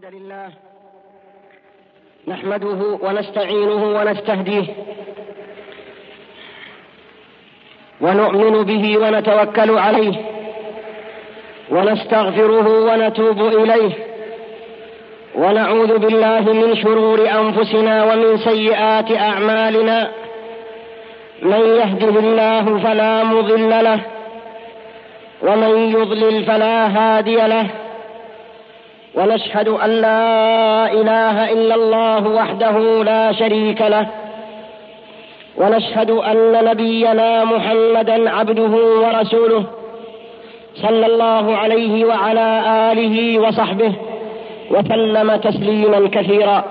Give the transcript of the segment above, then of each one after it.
الحمد لله نحمده ونستعينه ونستهديه ونؤمن به ونتوكل عليه ونستغفره ونتوب إليه ونعوذ بالله من شرور أنفسنا ومن سيئات أعمالنا. من يهده الله فلا مضل له ومن يضلل فلا هادي له، ونشهد أن لا إله إلا الله وحده لا شريك له، ونشهد أن نبينا محمدا عبده ورسوله صلى الله عليه وعلى آله وصحبه وسلم تسليما كثيرا.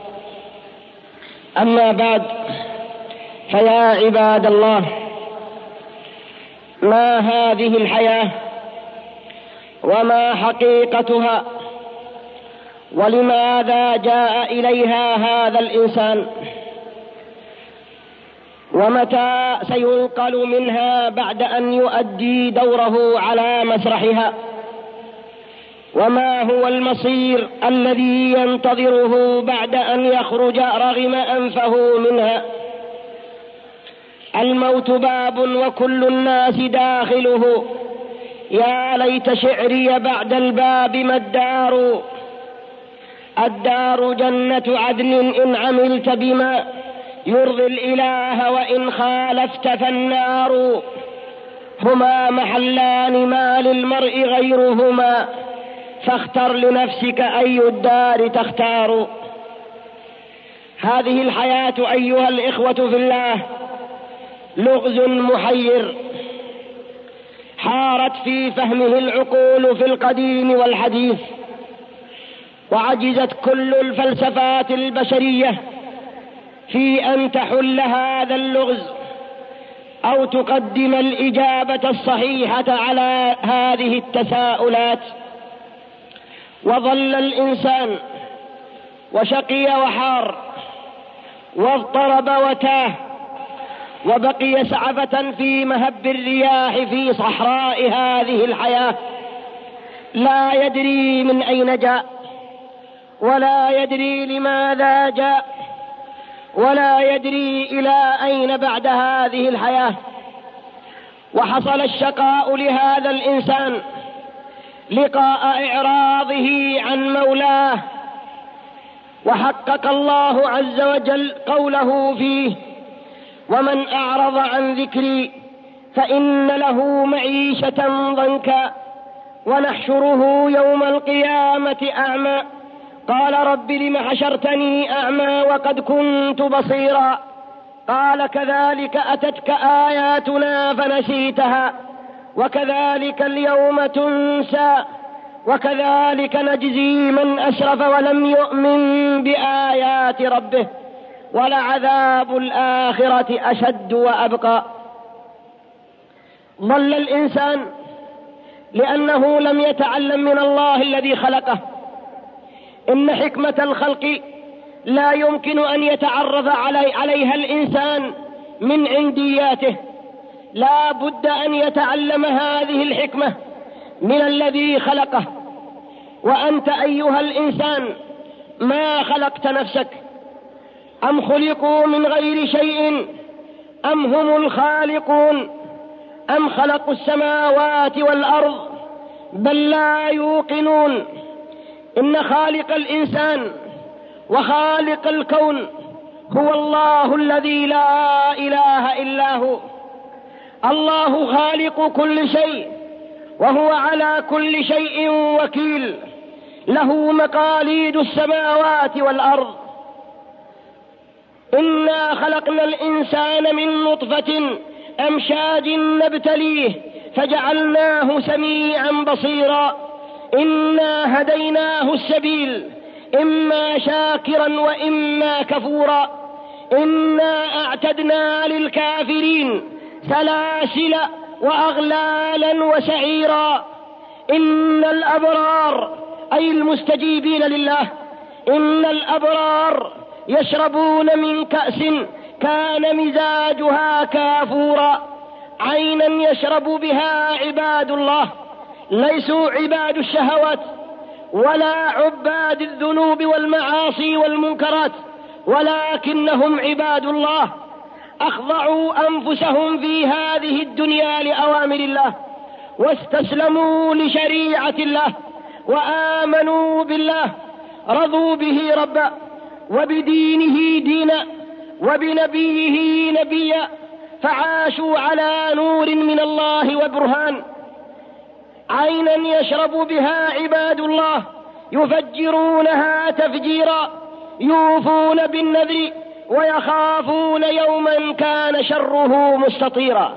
أما بعد، فيا عباد الله، ما هذه الحياة وما حقيقتها ولماذا جاء إليها هذا الإنسان، ومتى سينقل منها بعد أن يؤدي دوره على مسرحها، وما هو المصير الذي ينتظره بعد أن يخرج رغم أنفه منها. الموت باب وكل الناس داخله، يا ليت شعري بعد الباب ما الدار. الدار جنة عدن إن عملت بما يرضي الإله، وإن خالفت فالنار. هما محلان ما للمرء غيرهما، فاختر لنفسك أي الدار تختار. هذه الحياة أيها الإخوة في الله لغز محير، حارت في فهمه العقول في القديم والحديث، وعجزت كل الفلسفات البشرية في أن تحل هذا اللغز أو تقدم الإجابة الصحيحة على هذه التساؤلات. وظل الإنسان وشقي وحار واضطرب وتاه، وبقي سعفة في مهب الرياح في صحراء هذه الحياة، لا يدري من أين جاء، ولا يدري لماذا جاء، ولا يدري إلى أين بعد هذه الحياة. وحصل الشقاء لهذا الإنسان لقاء إعراضه عن مولاه، وحقق الله عز وجل قوله فيه: ومن أعرض عن ذكري فإن له معيشة ضنكا ونحشره يوم القيامة أعمى قال رب لم حشرتني أعمى وقد كنت بصيرا قال كذلك أتتك آياتنا فنسيتها وكذلك اليوم تنسى وكذلك نجزي من أسرف ولم يؤمن بآيات ربه ولعذاب الآخرة أشد وأبقى. ضل الإنسان لأنه لم يتعلم من الله الذي خلقه. إن حكمة الخلق لا يمكن أن يتعرف عليها الإنسان من عندياته، لا بد أن يتعلم هذه الحكمة من الذي خلقه. وأنت أيها الإنسان ما خلقت نفسك، أم خلقوا من غير شيء أم هم الخالقون أم خلقوا السماوات والأرض بل لا يوقنون. إن خالق الإنسان وخالق الكون هو الله الذي لا إله إلا هو. الله خالق كل شيء وهو على كل شيء وكيل، له مقاليد السماوات والأرض. إنا خلقنا الإنسان من نطفة أمشاج نبتليه فجعلناه سميعا بصيرا. إنا هديناه السبيل إما شاكرا وإما كفورا. إنا أعتدنا للكافرين سلاسل وأغلالا وسعيرا. إن الأبرار أي المستجيبين لله، إن الأبرار يشربون من كأس كان مزاجها كافورا، عينا يشرب بها عباد الله، ليسوا عباد الشهوات ولا عباد الذنوب والمعاصي والمنكرات، ولكنهم عباد الله أخضعوا أنفسهم في هذه الدنيا لأوامر الله، واستسلموا لشريعة الله، وآمنوا بالله، رضوا به ربا، وبدينه دينا، وبنبيه نبيا، فعاشوا على نور من الله وبرهان، عينا يشرب بها عباد الله، يفجرونها تفجيرا، يوفون بالنذر ويخافون يوما كان شره مستطيرا.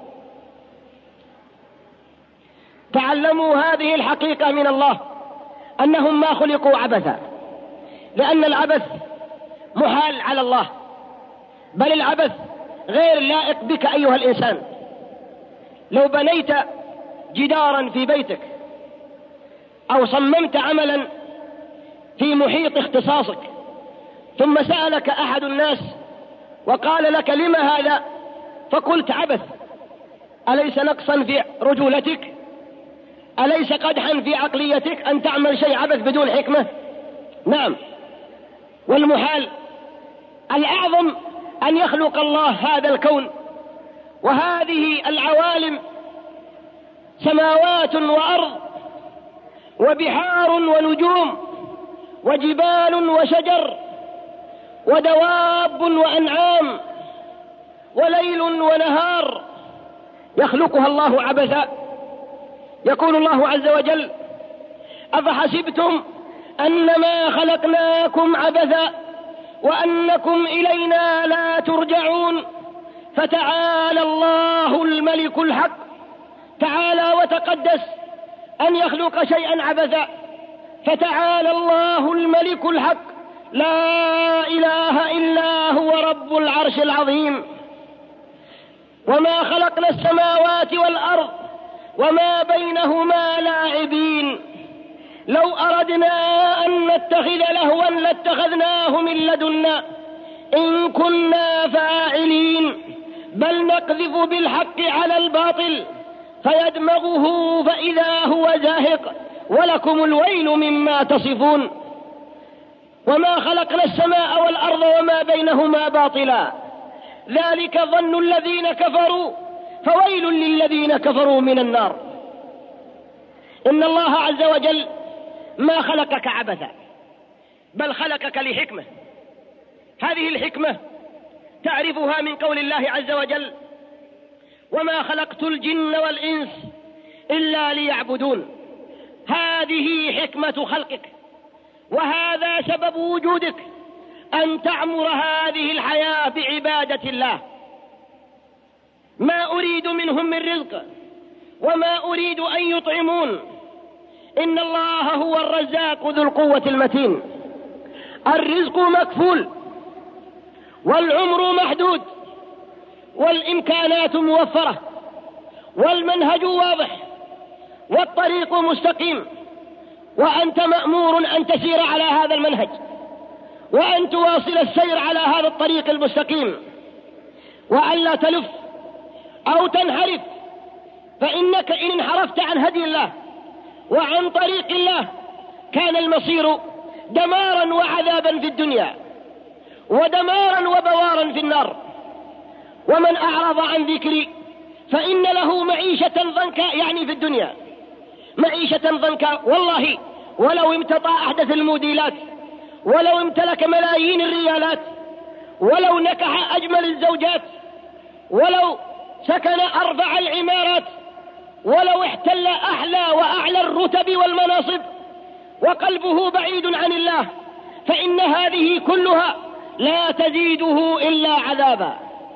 تعلموا هذه الحقيقة من الله، أنهم ما خلقوا عبثا، لأن العبث محال على الله، بل العبث غير لائق بك أيها الإنسان. لو بنيت جدارا في بيتك أو صممت عملا في محيط اختصاصك، ثم سألك أحد الناس وقال لك: لم هذا؟ فقلت: عبث. أليس نقصا في رجولتك؟ أليس قدحا في عقليتك أن تعمل شيء عبث بدون حكمة؟ نعم. والمحال الأعظم أن يخلق الله هذا الكون وهذه العوالم، سماوات وأرض وبحار ونجوم وجبال وشجر ودواب وأنعام وليل ونهار، يخلقها الله عبثا. يقول الله عز وجل: أفحسبتم أنما خلقناكم عبثا وأنكم إلينا لا ترجعون، فتعالى الله الملك الحق، تعالى وتقدس أن يخلق شيئا عبثا، فتعالى الله الملك الحق، لا إله إلا هو رب العرش العظيم. وما خلقنا السماوات والأرض وما بينهما لاعبين، لو أردنا أن نتخذ لهوا لاتخذناه من لدنا إن كنا فاعلين، بل نقذف بالحق على الباطل فيدمغه فإذا هو زاهق، ولكم الويل مما تصفون. وما خلقنا السماء والأرض وما بينهما باطلا، ذلك ظن الذين كفروا، فويل للذين كفروا من النار. إن الله عز وجل ما خلقك عبثا، بل خلقك لحكمة. هذه الحكمة تعرفها من قول الله عز وجل: وما خلقت الجن والإنس إلا ليعبدون. هذه حكمة خلقك، وهذا سبب وجودك، أن تعمر هذه الحياة بعبادة الله. ما أريد منهم من رزق وما أريد أن يطعمون، إن الله هو الرزاق ذو القوة المتين. الرزق مكفول، والعمر محدود، والإمكانات موفرة، والمنهج واضح، والطريق مستقيم، وأنت مأمور أن تسير على هذا المنهج، وأن تواصل السير على هذا الطريق المستقيم، وأن لا تلف أو تنحرف، فإنك إن انحرفت عن هدي الله وعن طريق الله كان المصير دمارا وعذابا في الدنيا، ودمارا وبوارا في النار. ومن أعرض عن ذكري فإن له معيشة ضنكا، يعني في الدنيا معيشة ضنكا. والله ولو امتطى أحدث الموديلات، ولو امتلك ملايين الريالات، ولو نكح أجمل الزوجات، ولو سكن أرفع العمارات، ولو احتل أحلى وأعلى الرتب والمناصب، وقلبه بعيد عن الله، فإن هذه كلها لا تزيده إلا عذابا.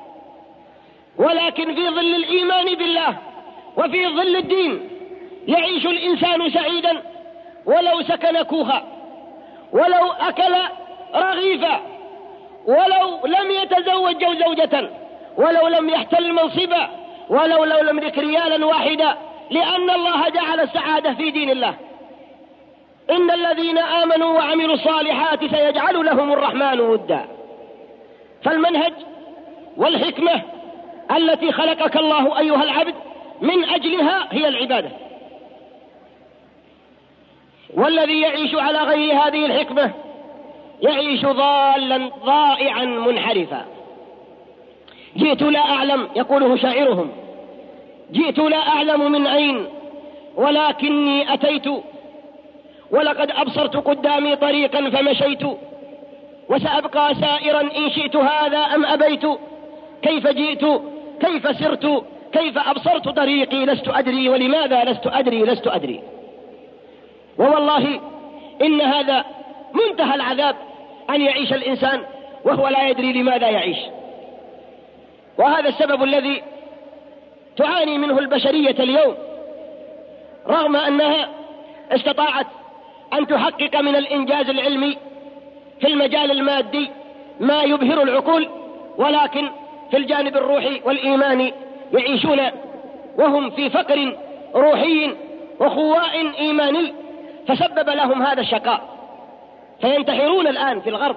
ولكن في ظل الإيمان بالله وفي ظل الدين يعيش الإنسان سعيدا، ولو سكن كوخا، ولو أكل رغيفا، ولو لم يتزوج زوجة، ولو لم يحتل منصبا، ولو لم يملك ريالا واحدا، لأن الله جعل السعادة في دين الله. إن الذين آمنوا وعملوا الصالحات سيجعل لهم الرحمن ودا. فالمنهج والحكمة التي خلقك الله أيها العبد من أجلها هي العبادة. والذي يعيش على غير هذه الحكمة يعيش ضالا ضائعا منحرفا. جئت لا أعلم، يقوله شاعرهم، جئت لا أعلم من أين ولكني أتيت، ولقد أبصرت قدامي طريقا فمشيت، وسأبقى سائرا إن شئت هذا أم أبيت. كيف جئت، كيف سرت، كيف أبصرت طريقي، لست أدري، ولماذا لست أدري، لست أدري. ووالله إن هذا منتهى العذاب، أن يعيش الإنسان وهو لا يدري لماذا يعيش. وهذا السبب الذي تعاني منه البشرية اليوم، رغم أنها استطاعت أن تحقق من الإنجاز العلمي في المجال المادي ما يبهر العقول، ولكن في الجانب الروحي والإيماني يعيشون وهم في فقر روحي وخواء إيماني، فسبب لهم هذا الشقاء، فينتحرون الآن في الغرب،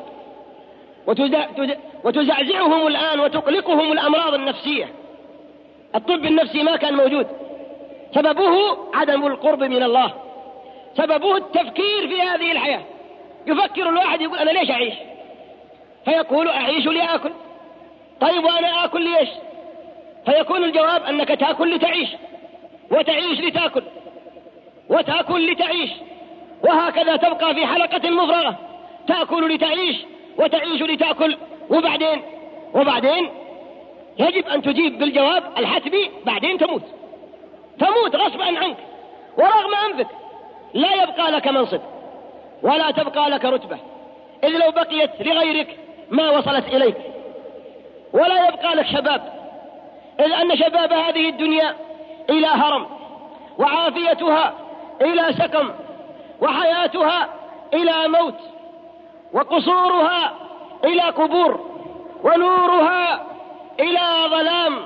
وتزعزعهم الآن وتقلقهم الأمراض النفسية. الطب النفسي ما كان موجود، سببه عدم القرب من الله، سببه التفكير في هذه الحياة. يفكر الواحد يقول أنا ليش أعيش؟ فيقول أعيش لأكل. طيب وأنا أكل ليش؟ فيكون الجواب أنك تأكل لتعيش، وتعيش لتأكل، وتأكل لتعيش، وهكذا تبقى في حلقة مفرغة، تأكل لتعيش وتعيش لتأكل. وبعدين يجب أن تجيب بالجواب الحتمي، بعدين تموت غصبا عنك، ورغم أنفك لا يبقى لك منصب ولا تبقى لك رتبة، إذ لو بقيت لغيرك ما وصلت إليك، ولا يبقى لك شباب، إذ أن شباب هذه الدنيا إلى هرم، وعافيتها إلى سقم، وحياتها إلى موت، وقصورها إلى قبور، ونورها إلى ظلام.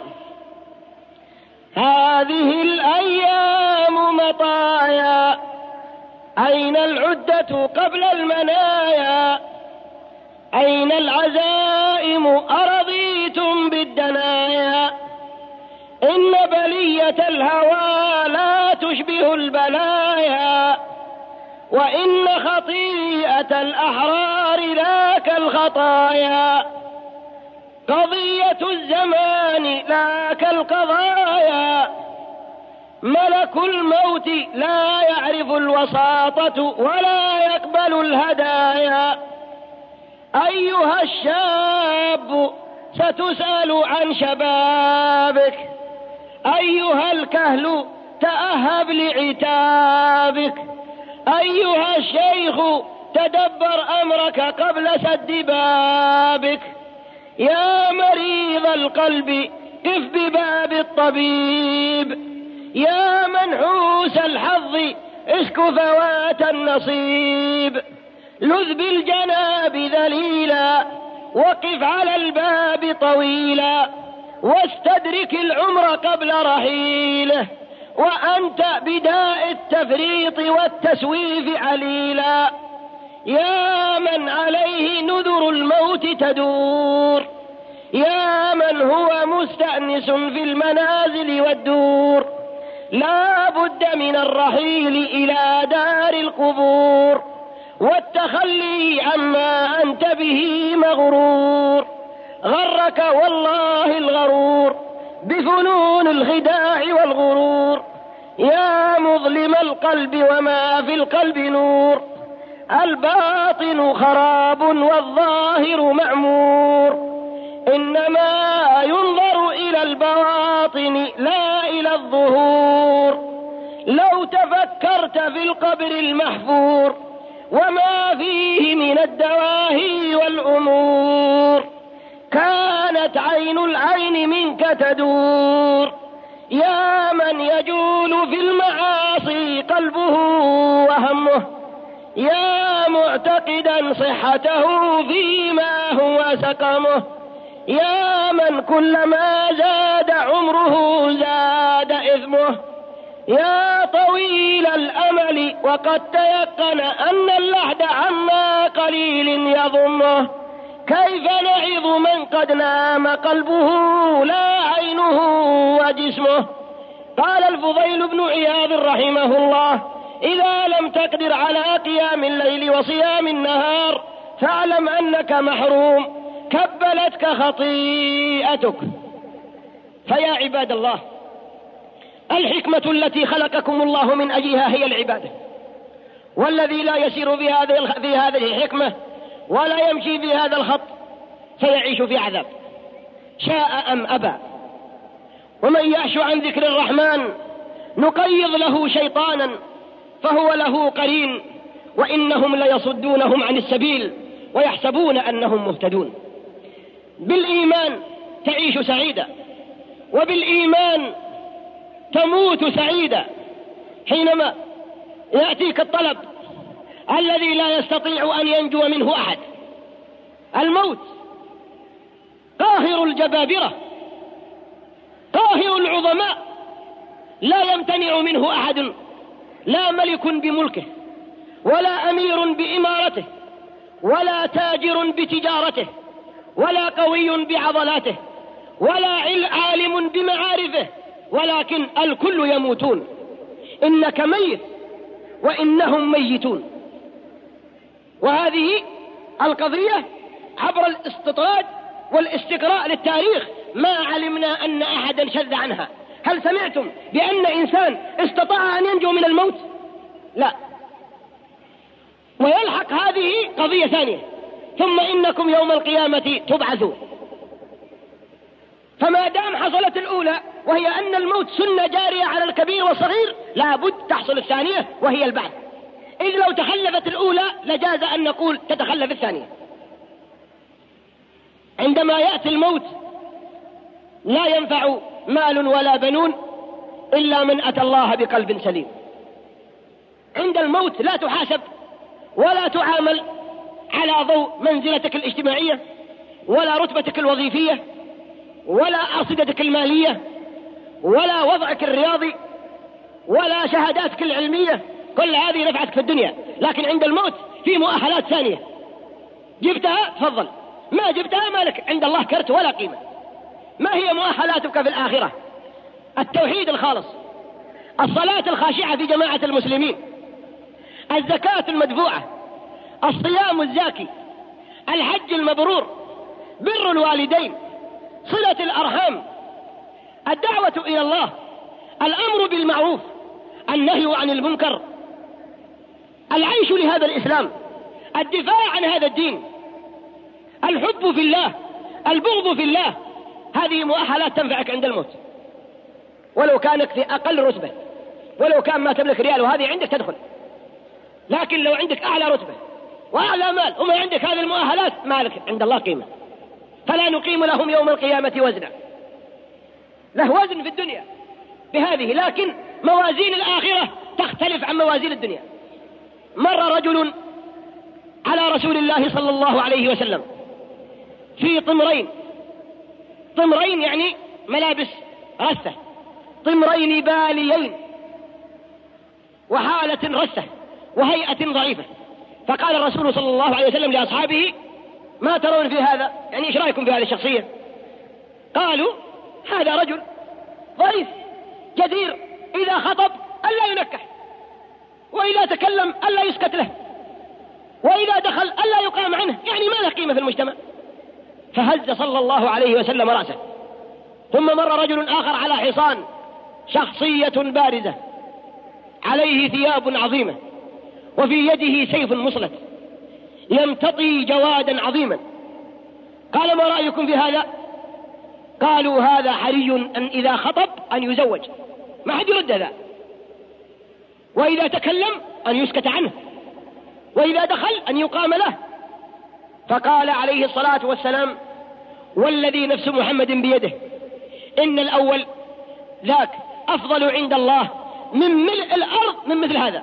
هذه الأيام مطايا، أين العدة قبل المنايا؟ أين العزائم أرضيتم بالدنايا؟ إن بلية الهوى لا تشبه البلايا، وإن خطيئة الأحرار لا كالخطايا. قضية الزمان لا كالقضايا، ملك الموت لا يعرف الوساطة ولا يقبل الهدايا. أيها الشاب ستسأل عن شبابك، أيها الكهل تأهب لعتابك، أيها الشيخ تدبر أمرك قبل سد بابك. يا مريض القلب قف بباب الطبيب، يا منحوس الحظ اسك فوات النصيب. لذ بالجناب ذليلا وقف على الباب طويلا، واستدرك العمر قبل رحيله، وأنت بداء التفريط والتسويف عليلا. يا من عليه نذر الموت تدور، يا من هو مستأنس في المنازل والدور، لا بد من الرحيل إلى دار القبور، والتخلي عما أنت به مغرور. غرك والله الغرور بفنون الخداع والغرور. يا مظلم القلب وما في القلب نور، الباطن خراب والظاهر معمور. إنما ينظر إلى البواطن لا إلى الظهور. لو تفكرت في القبر المحفور وما فيه من الدواهي والأمور، كانت عين العين منك تدور. يا من يجول في المعاصي قلبه وهمه، يا معتقدا صحته فيما هو سقمه، يا من كلما زاد عمره زاد إثمه، يا طويل الأمل وقد تيقن أن اللحد عما قليل يضمه. كيف نعظ من قد نام قلبه لا عينه وجسمه؟ قال الفضيل بن عياض رحمه الله: إذا لم تقدر على قيام الليل وصيام النهار فاعلم أنك محروم، كبلتك خطيئتك. فيا عباد الله، الحكمة التي خلقكم الله من أجلها هي العبادة، والذي لا يسير في هذه الحكمة ولا يمشي في هذا الخط سيعيش في عذاب شاء أم أبى. ومن يعش عن ذكر الرحمن نقيض له شيطانا فهو له قرين وإنهم ليصدونهم عن السبيل ويحسبون أنهم مهتدون. بالإيمان تعيش سعيدا، وبالإيمان تموت سعيدا. حينما يأتيك الطلب الذي لا يستطيع أن ينجو منه أحد، الموت قاهر الجبابرة، قاهر العظماء، لا يمتنع منه أحد، لا ملك بملكه، ولا أمير بإمارته، ولا تاجر بتجارته، ولا قوي بعضلاته، ولا عالم بمعارفه، ولكن الكل يموتون. إنك ميت وإنهم ميتون. وهذه القضية عبر الاستطراد والاستقراء للتاريخ ما علمنا أن أحدا شذ عنها. هل سمعتم بأن إنسان استطاع أن ينجو من الموت؟ لا. ويلحق هذه قضية ثانية: ثم إنكم يوم القيامة تبعثون. فما دام حصلت الأولى وهي أن الموت سنة جارية على الكبير والصغير، لابد تحصل الثانية وهي البعث. إذ لو تخلفت الأولى لجاز أن نقول تتخلف الثانية. عندما يأتي الموت لا ينفع مال ولا بنون إلا من أتى الله بقلب سليم. عند الموت لا تحاسب ولا تعامل على ضوء منزلتك الاجتماعية ولا رتبتك الوظيفية ولا أرصدتك المالية ولا وضعك الرياضي ولا شهاداتك العلمية، كل هذه نفعتك في الدنيا. لكن عند الموت في مؤهلات ثانية، جبتها تفضل، ما جبتها مالك عند الله كرت ولا قيمة. ما هي مؤهلاتك في الآخرة؟ التوحيد الخالص، الصلاة الخاشعة في جماعة المسلمين، الزكاة المدفوعة، الصيام الزاكي، الحج المبرور، بر الوالدين، صلة الأرحام، الدعوة إلى الله، الأمر بالمعروف، النهي عن المنكر، العيش لهذا الإسلام، الدفاع عن هذا الدين، الحب في الله، البغض في الله. هذه مؤهلات تنفعك عند الموت، ولو كانك في أقل رتبة، ولو كان ما تملك ريال وهذه عندك تدخل. لكن لو عندك أعلى رتبة وأعلى مال وما عندك هذه المؤهلات، مالك عند الله قيمة. فلا نقيم لهم يوم القيامة وزنا. له وزن في الدنيا بهذه، لكن موازين الآخرة تختلف عن موازين الدنيا. مر رجل على رسول الله صلى الله عليه وسلم في طمرين، طمرين يعني ملابس رثة، طمرين باليين وحالة رثة وهيئة ضعيفة. فقال الرسول صلى الله عليه وسلم لأصحابه: ما ترون في هذا؟ يعني إيش رأيكم في هذه الشخصية؟ قالوا: هذا رجل ضعيف جدير، إذا خطب ألا ينكح، وإذا تكلم ألا يسكت له، وإذا دخل ألا يقام عنه، يعني ما له قيمة في المجتمع. فهز صلى الله عليه وسلم رأسه. ثم مر رجل آخر على حصان، شخصية بارزة، عليه ثياب عظيمة، وفي يده سيف مصلت، يمتطي جوادا عظيما. قال: ما رأيكم في هذا؟ قالوا: هذا حري أن إذا خطب أن يزوج، ما حد يرد هذا، وإذا تكلم أن يسكت عنه، وإذا دخل أن يقام له. فقال عليه الصلاة والسلام: والذي نفس محمد بيده إن الأول ذاك أفضل عند الله من ملء الأرض من مثل هذا.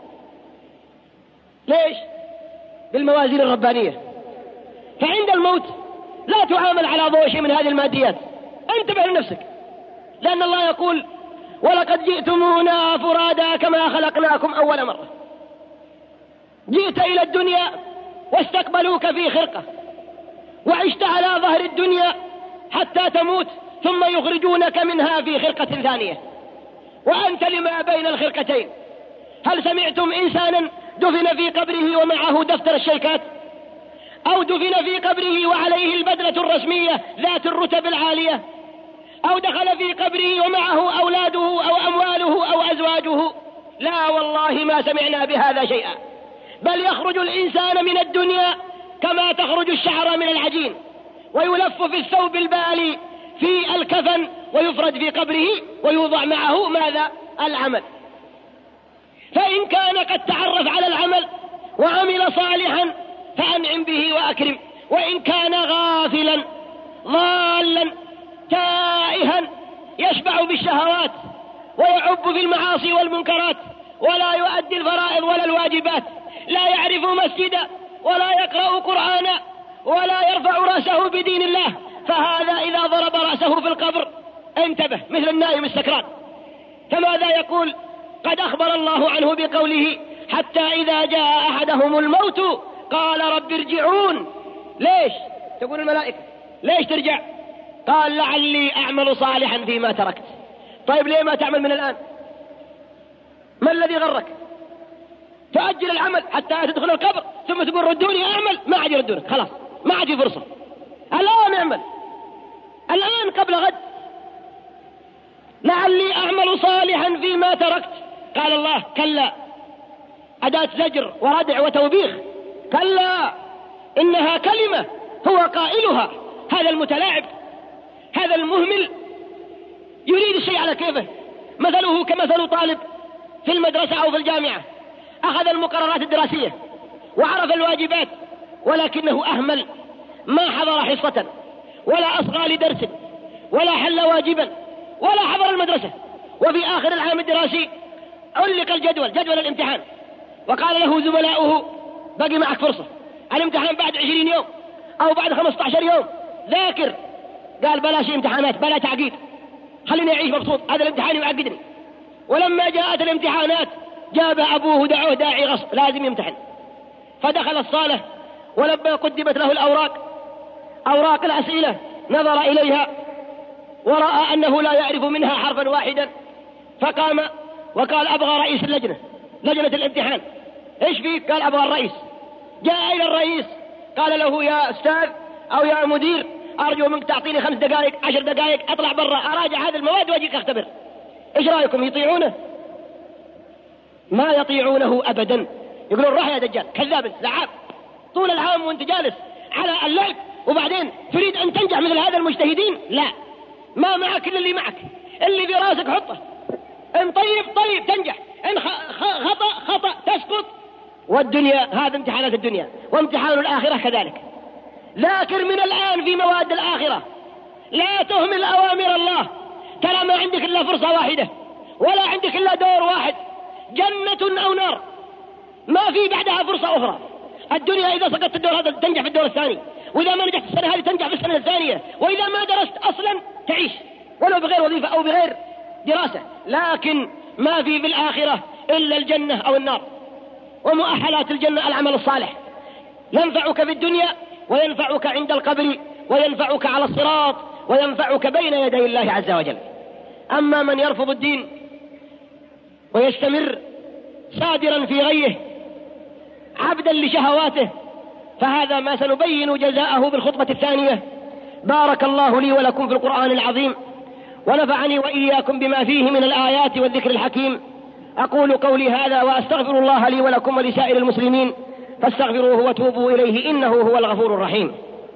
ليش؟ بالموازين الربانية. فعند الموت لا تعامل على ضوء شيء من هذه الماديات، انتبه لنفسك، لأن الله يقول: ولقد جئتمونا فرادا كما خلقناكم أول مرة. جئت إلى الدنيا واستقبلوك في خرقة، وعشت على ظهر الدنيا حتى تموت، ثم يخرجونك منها في خرقة ثانية، وأنت لما بين الخرقتين. هل سمعتم إنسانا دفن في قبره ومعه دفتر الشيكات، أو دفن في قبره وعليه البدلة الرسمية ذات الرتب العالية، أو دخل في قبره ومعه أولاده أو أمواله أو أزواجه؟ لا والله ما سمعنا بهذا شيئا. بل يخرج الإنسان من الدنيا كما تخرج الشعر من العجين، ويلف في الثوب البالي في الكفن ويفرد في قبره ويوضع معه ماذا؟ العمل. فإن كان قد تعرف على العمل وعمل صالحا فأنعم به وأكرم، وإن كان غافلا ضالا تائها يشبع بالشهوات ويعب في المعاصي والمنكرات ولا يؤدي الفرائض ولا الواجبات، لا يعرف مسجدا ولا يقرأ قرآنا ولا يرفع رأسه بدين الله، فهذا إذا ضرب رأسه في القبر انتبه مثل النائم السكران. فماذا يقول؟ قد أخبر الله عنه بقوله: حتى إذا جاء أحدهم الموت قال رب ارجعون. ليش؟ تقول الملائكة ليش ترجع؟ قال: لعلي أعمل صالحا فيما تركت. طيب ليه ما تعمل من الآن؟ ما الذي غرك؟ تأجل العمل حتى تدخل القبر ثم تقول ردوني أعمل، ما عاد يردونك، خلاص ما عاد في فرصة. الآن اعمل، الآن قبل غد. لعلي أعمل صالحا فيما تركت. قال الله: كلا، أداة زجر وردع وتوبيخ. كلا إنها كلمة هو قائلها. هذا المتلاعب، هذا المهمل يريد الشيء على كيفه، مثله كمثل طالب في المدرسة أو في الجامعة، أخذ المقررات الدراسية وعرف الواجبات ولكنه أهمل، ما حضر حصة ولا أصغى لدرس ولا حل واجبا ولا حضر المدرسة، وفي آخر العام الدراسي علق جدول الامتحان، وقال له زملاؤه: بقي معك فرصة، الامتحان بعد 20 يوم أو بعد 15 يوم، ذاكر. قال: بلاش امتحانات، بلا تعقيد، خليني أعيش مبسوط، هذا الامتحان يعقدني. ولما جاءت الامتحانات جاب أبوه دعوه داعي غصب، لازم يمتحن. فدخل الصالة ولما قدمت له أوراق الأسئلة نظر إليها ورأى أنه لا يعرف منها حرفا واحدا، فقام وقال: أبغى رئيس لجنة الامتحان. إيش فيك؟ قال: أبغى الرئيس. جاء إلى الرئيس قال له: يا أستاذ أو يا مدير، أرجو منك تعطيني 5 دقائق 10 دقائق أطلع برا أراجع هذه المواد وأجيك أختبر. إيش رأيكم؟ يطيعونه؟ ما يطيعونه أبدا. يقولون: روح يا دجال، كذاب لعاب، طول العام وانت جالس على اللعب وبعدين تريد أن تنجح مثل هذا المجتهدين؟ لا، ما معك إلا اللي معك، اللي في راسك حطه، إن طيب تنجح، إن خطأ تسقط. والدنيا هذا امتحانات الدنيا، وامتحان الآخرة كذلك. ذاكر من الآن في مواد الآخرة، لا تهمل أوامر الله. ترى ما عندك إلا فرصة واحدة، ولا عندك إلا دور واحد، جنة أو نار، ما في بعدها فرصة أخرى. الدنيا إذا سقطت الدور هذا تنجح في الدور الثاني، وإذا ما نجحت السنة هذه تنجح في السنة الثانية، وإذا ما درست أصلا تعيش ولو بغير وظيفة أو بغير دراسة. لكن ما في الآخرة إلا الجنة أو النار، ومؤهلات الجنة العمل الصالح، ينفعك في الدنيا وينفعك عند القبر وينفعك على الصراط وينفعك بين يدي الله عز وجل. أما من يرفض الدين ويستمر صادرا في غيه عبدا لشهواته فهذا ما سنبين جزاءه بالخطبة الثانية. بارك الله لي ولكم في القرآن العظيم، ونفعني وإياكم بما فيه من الآيات والذكر الحكيم. أقول قولي هذا وأستغفر الله لي ولكم ولسائر المسلمين، فاستغفروه وتوبوا إليه إنه هو الغفور الرحيم.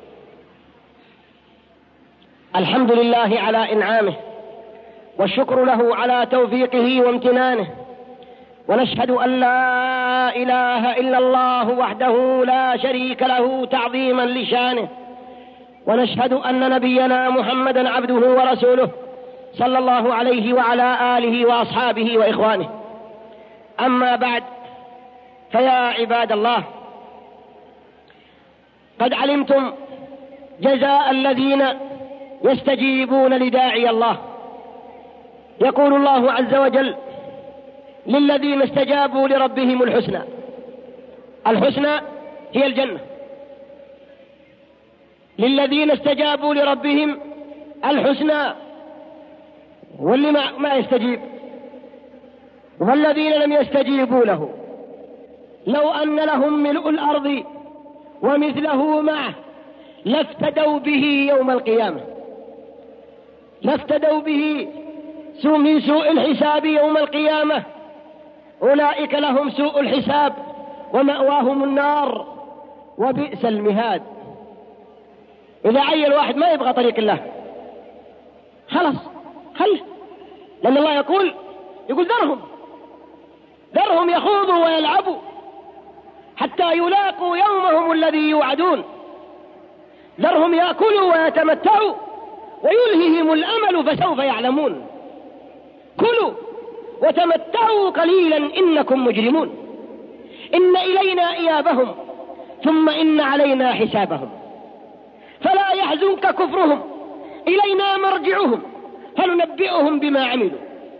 الحمد لله على إنعامه، والشكر له على توفيقه وامتنانه، ونشهد أن لا إله إلا الله وحده لا شريك له تعظيما لشانه، ونشهد أن نبينا محمدا عبده ورسوله صلى الله عليه وعلى آله وأصحابه وإخوانه. أما بعد، فيا عباد الله، قد علمتم جزاء الذين يستجيبون لداعي الله. يقول الله عز وجل: للذين استجابوا لربهم الحسنى. الحسنى هي الجنة. للذين استجابوا لربهم الحسنى. واللي ما يستجيب والذين لم يستجيبوا له لو أن لهم ملء الأرض ومثله معه لافتدوا به يوم القيامة، لافتدوا به من سوء الحساب يوم القيامة. أولئك لهم سوء الحساب ومأواهم النار وبئس المهاد. إذا عين واحد ما يبغى طريق الله خلاص خله، لأن الله يقول ذرهم يخوضوا ويلعبوا حتى يلاقوا يومهم الذي يوعدون، ذرهم يأكلوا ويتمتعوا ويلههم الأمل فسوف يعلمون. كلوا وتمتعوا قليلا إنكم مجرمون. إن إلينا إيابهم ثم إن علينا حسابهم، فلا يحزنك كفرهم، إلينا مرجعهم فننبئهم بما عملوا.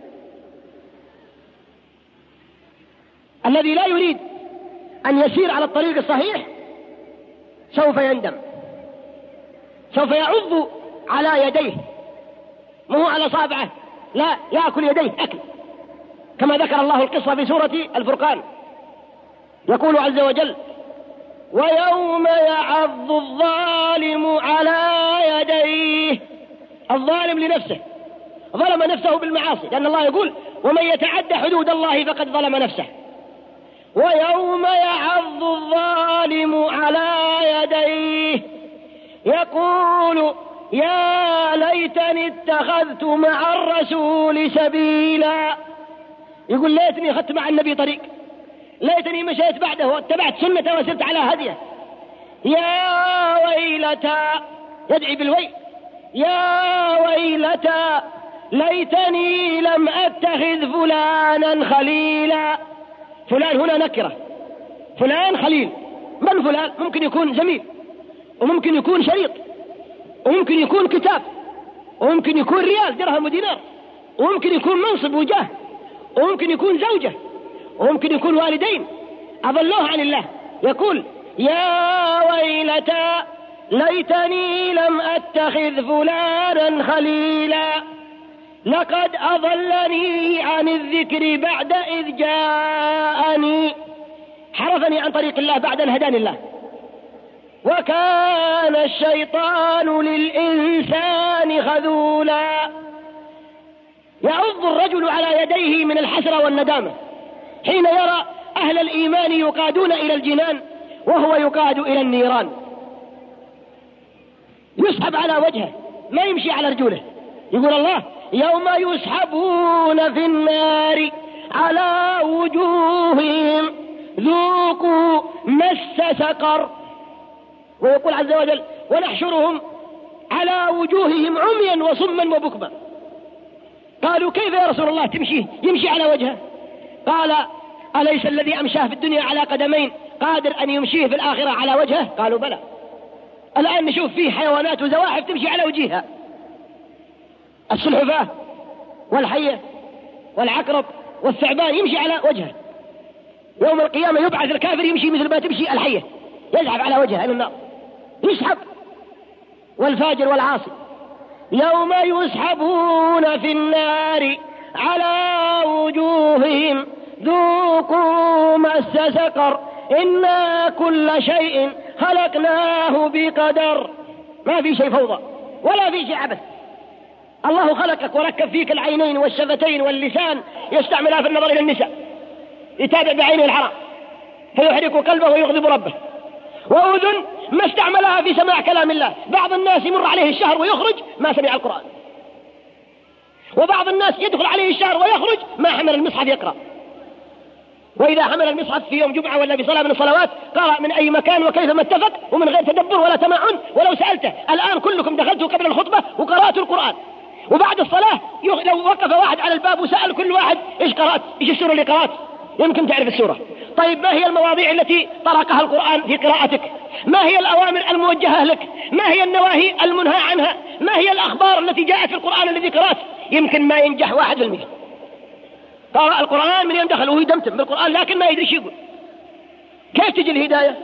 الذي لا يريد أن يسير على الطريق الصحيح سوف يندم، سوف يعض على يديه، مو على صابعه، لا، يأكل يديه أكل، كما ذكر الله القصة في سورة الفرقان. يقول عز وجل: ويوم يعض الظالم على يديه. الظالم لنفسه، ظلم نفسه بالمعاصي، لأن الله يقول: ومن يتعد حدود الله فقد ظلم نفسه. ويوم يعض الظالم على يديه يقول: يا ليتني اتخذت مع الرسول سبيلا. يقول: ليتني أخذت مع النبي طريق، ليتني مشيت بعده واتبعت سنته وسرت على هديه. يا ويلتى، يدعي بالويل، يا ويلتى ليتني لم أتخذ فلانا خليلا. فلان هنا نكرة، فلان خليل. من فلان؟ ممكن يكون زميل، وممكن يكون شريط، وممكن يكون كتاب، وممكن يكون ريال درهم ودينار، وممكن يكون منصب وجاه، وممكن يكون زوجة، وممكن يكون والدين أضلوه عن الله. يقول: يا ويلتى ليتني لم أتخذ فلانا خليلا لقد أضلني عن الذكر بعد إذ جاءني. حرفني عن طريق الله بعد أن هداني الله. وكان الشيطان للإنسان خذولا. يعض الرجل على يديه من الحسرة والندامة حين يرى أهل الإيمان يقادون إلى الجنان وهو يقاد إلى النيران. يسحب على وجهه، ما يمشي على رجوله. يقول الله: يوم يسحبون في النار على وجوههم ذوقوا مس سقر. ويقول عز وجل: ونحشرهم على وجوههم عميا وصما وبكما. قالوا: كيف يا رسول الله يمشي على وجهه؟ قال: أليس الذي أمشاه في الدنيا على قدمين قادر أن يمشيه في الآخرة على وجهه؟ قالوا: بلى. الآن نشوف فيه حيوانات وزواحف تمشي على وجهها، السلحفاة والحية والعقرب والثعبان يمشي على وجهه. يوم القيامة يبعث الكافر يمشي مثل ما تمشي الحية، يزحف على وجهه إلى النار، يسحب. والفاجر والعاصي يوم يسحبون في النار على وجوههم ذوقوا مس سقر إنا كل شيء خلقناه بقدر. ما في شيء فوضى ولا في شيء عبث. الله خلقك وركب فيك العينين والشفتين واللسان يستعملها في النظر إلى النساء، يتابع بعينه الحرام فيحرق قلبه ويغضب ربه. وأذن ما استعملها في سماع كلام الله. بعض الناس يمر عليه الشهر ويخرج ما سمع القرآن، وبعض الناس يدخل عليه الشهر ويخرج ما حمل المصحف يقرأ. وإذا حمل المصحف في يوم جمعة ولا في صلاة من الصلوات قرأ من أي مكان وكيفما اتفق ومن غير تدبر ولا تمعن. ولو سألته الآن كلكم دخلتوا قبل الخطبة وقرأتوا القرآن، وبعد الصلاة لو وقف واحد على الباب وسأل كل واحد: إيش قرأت؟ إيش السورة اللي قرأت؟ يمكن تعرف السورة. طيب ما هي المواضيع التي طرقها القرآن في قراءتك؟ ما هي الأوامر الموجهة لك؟ ما هي النواهي المنهى عنها؟ ما هي الأخبار التي جاءت في القرآن الذي قرأت؟ يمكن ما ينجح 1%. قرأ القرآن من يوم دخل وهو يدمتم بالقرآن لكن ما يدري شو يقول. كيف تجي الهداية؟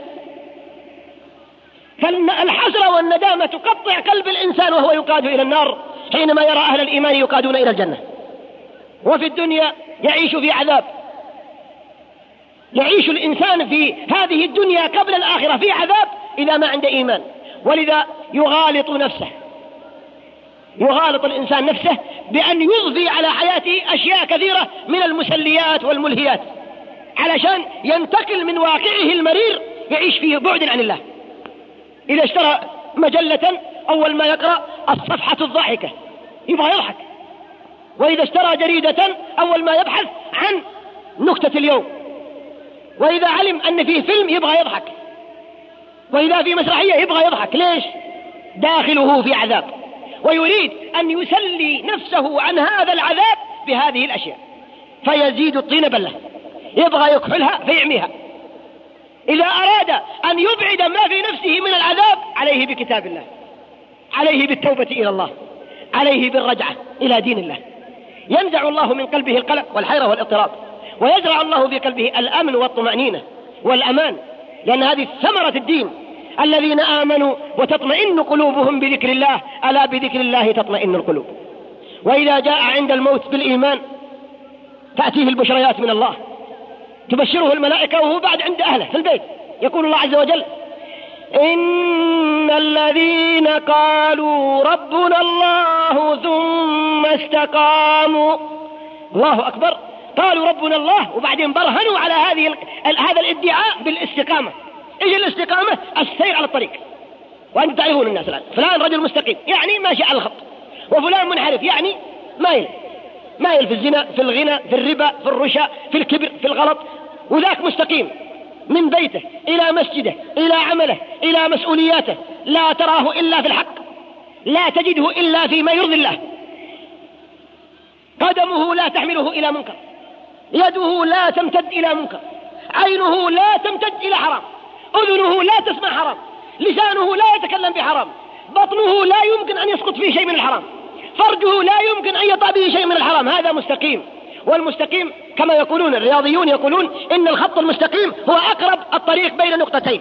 فالحسرة والندامة تقطع قلب الإنسان وهو يقاد إلى النار حينما يرى أهل الإيمان يقادون إلى الجنة. وفي الدنيا يعيش في عذاب. يعيش الإنسان في هذه الدنيا قبل الآخرة في عذاب إذا ما عنده إيمان. ولذا يغالط نفسه، يغالط الإنسان نفسه بأن يضفي على حياته أشياء كثيرة من المسليات والملهيات علشان ينتقل من واقعه المرير يعيش فيه بعد عن الله. إذا اشترى مجلة أول ما يقرأ الصفحة الضاحكة يبغى يضحك، وإذا اشترى جريدة أول ما يبحث عن نكتة اليوم، وإذا علم أن فيه فيلم يبغى يضحك، وإذا في مسرحية يبغى يضحك. ليش؟ داخله في عذاب، ويريد أن يسلي نفسه عن هذا العذاب بهذه الأشياء، فيزيد الطين بلة، يبغى يكحلها فيعميها. إذا أراد أن يبعد ما في نفسه من العذاب عليه بكتاب الله، عليه بالتوبة إلى الله، عليه بالرجعة إلى دين الله. ينزع الله من قلبه القلق والحيرة والاضطراب، ويزرع الله في قلبه الأمن والطمأنينة والأمان، لأن هذه ثمرة الدين. الذين آمنوا وتطمئن قلوبهم بذكر الله، ألا بذكر الله تطمئن القلوب. وإذا جاء عند الموت بالإيمان تأتيه البشريات من الله، تبشره الملائكة وهو بعد عند أهله في البيت. يقول الله عز وجل: إن الذين قالوا ربنا الله ثم استقاموا، الله أكبر، قالوا ربنا الله وبعدين برهنوا على هذا الادعاء بالاستقامة. إيش الاستقامة؟ السير على الطريق. وأنتم تعرفون الناس الآن فلان رجل مستقيم يعني ماشي على الخط، وفلان منحرف يعني مايل في الزنا، في الغنى، في الربا، في الرشا، في الكبر، في الغلط. وذاك مستقيم من بيته إلى مسجده إلى عمله إلى مسؤولياته، لا تراه إلا في الحق، لا تجده إلا فيما يرضي الله. قدمه لا تحمله إلى منكر، يده لا تمتد إلى منكر، عينه لا تمتد إلى حرام، أذنه لا تسمع حرام، لسانه لا يتكلم بحرام، بطنه لا يمكن أن يسقط فيه شيء من الحرام، فرجه لا يمكن أن يطأ به شيء من الحرام. هذا مستقيم. والمستقيم كما يقولون الرياضيون، يقولون إن الخط المستقيم هو أقرب الطريق بين نقطتين،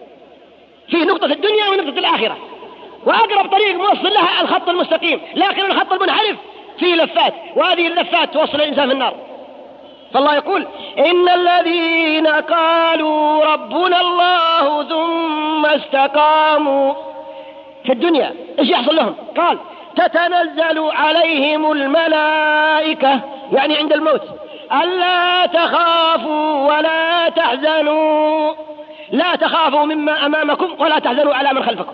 في نقطة الدنيا ونقطة الآخرة، وأقرب طريق موصل لها الخط المستقيم. لكن الخط المنحرف فيه لفات، وهذه اللفات توصل الإنسان في النار. فالله يقول: إن الذين قالوا ربنا الله ثم استقاموا في الدنيا إيش يحصل لهم؟ قال: تتنزل عليهم الملائكة، يعني عند الموت، ألا تخافوا ولا تحزنوا، لا تخافوا مما أمامكم ولا تحزنوا على من خلفكم.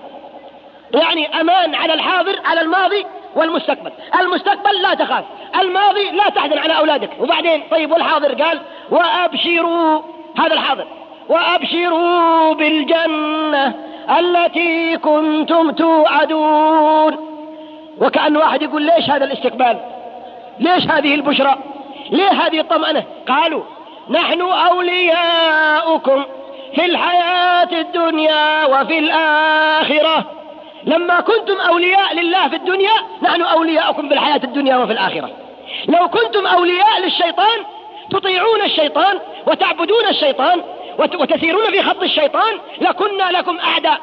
يعني أمان على الحاضر، على الماضي والمستقبل. المستقبل لا تخاف، الماضي لا تحزن على أولادك. وبعدين طيب والحاضر؟ قال: وأبشروا، هذا الحاضر، وأبشروا بالجنة التي كنتم توعدون. وكأن واحد يقول: ليش هذا الاستقبال؟ ليش هذه البشرى؟ ليه هذه الطمأنة؟ قالوا: نحن أولياؤكم في الحياة الدنيا وفي الآخرة. لما كنتم أولياء لله في الدنيا نحن أولياؤكم في الحياة الدنيا وفي الآخرة. لو كنتم أولياء للشيطان تطيعون الشيطان وتعبدون الشيطان وتسيرون في خط الشيطان لكنا لكم أعداء،